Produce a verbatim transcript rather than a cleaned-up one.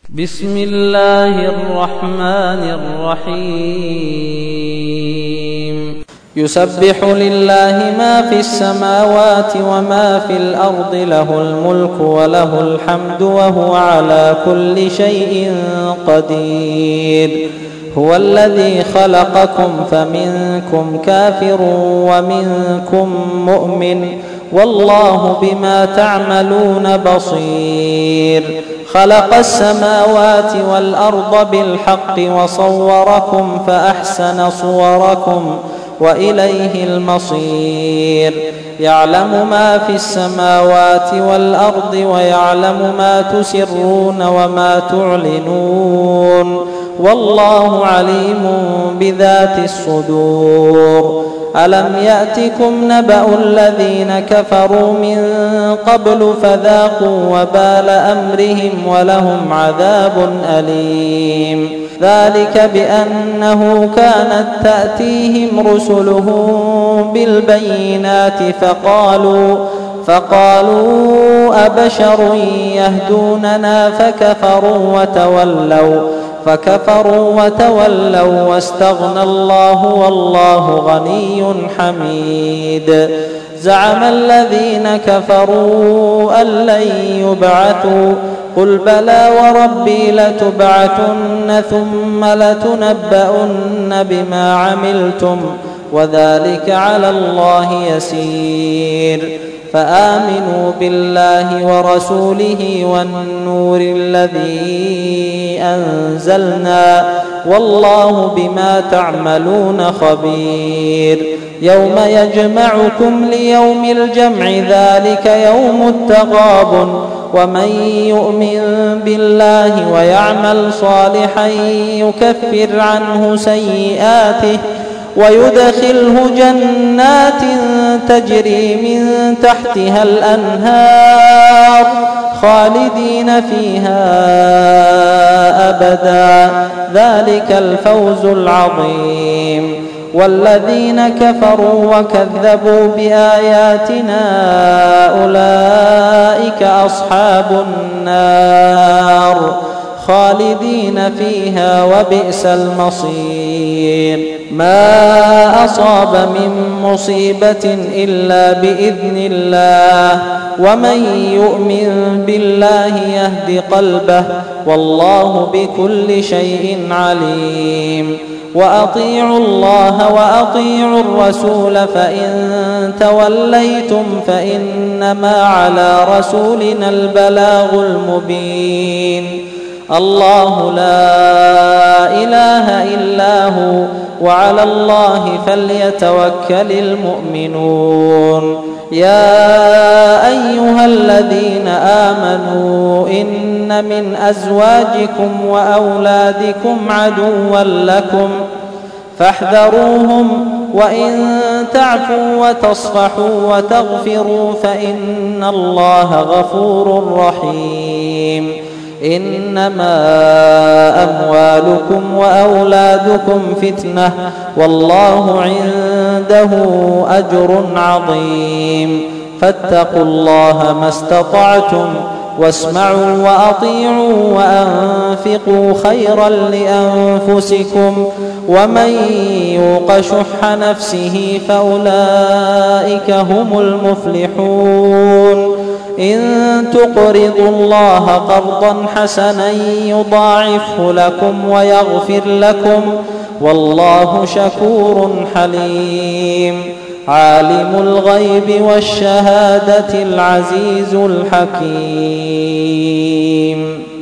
بسم الله الرحمن الرحيم يسبح لله ما في السماوات وما في الأرض له الملك وله الحمد وهو على كل شيء قدير هو الذي خلقكم فمنكم كافر ومنكم مؤمن والله بما تعملون بصير خلق السماوات والأرض بالحق وصوركم فأحسن صوركم وإليه المصير يعلم ما في السماوات والأرض ويعلم ما تسرون وما تعلنون والله عليم بذات الصدور ألم يأتكم نبأ الذين كفروا من قبل فذاقوا وبال أمرهم ولهم عذاب أليم ذلك بأنه كانت تأتيهم رسلهم بالبينات فقالوا فقالوا أبشر يهدوننا فكفروا وتولوا فكفروا وتولوا واستغنى الله والله غني حميد زعم الذين كفروا أن لن يبعثوا قل بلى وربي لتبعثن ثم لتنبؤن بما عملتم وذلك على الله يسير فآمنوا بالله ورسوله والنور الذي أنزلنا والله بما تعملون خبير يوم يجمعكم ليوم الجمع ذلك يوم التغابن ومن يؤمن بالله ويعمل صالحا يكفر عنه سيئاته ويدخله جنات تجري من تحتها الأنهار خالدين فيها أبدا ذلك الفوز العظيم والذين كفروا وكذبوا بآياتنا أولئك أصحاب النار خالدين فيها وبئس المصير ما أصاب من مصيبة إلا بإذن الله ومن يؤمن بالله يهد قلبه والله بكل شيء عليم وأطيعوا الله وأطيعوا الرسول فإن توليتم فإنما على رسولنا البلاغ المبين الله لا إله إلا هو وعلى الله فليتوكل المؤمنون يا أيها الذين آمنوا إن من أزواجكم وأولادكم عدوا لكم فاحذروهم وإن تعفوا وتصفحوا وتغفروا فإن الله غفور رحيم إنما أموالكم وأولادكم فتنة والله عنده أجر عظيم فاتقوا الله ما استطعتم واسمعوا وأطيعوا وأنفقوا خيرا لأنفسكم ومن يوق شح نفسه فأولئك هم المفلحون إن تقرضوا الله قرضا حسنا يضاعفه لكم ويغفر لكم والله شكور حليم عالم الغيب والشهادة العزيز الحكيم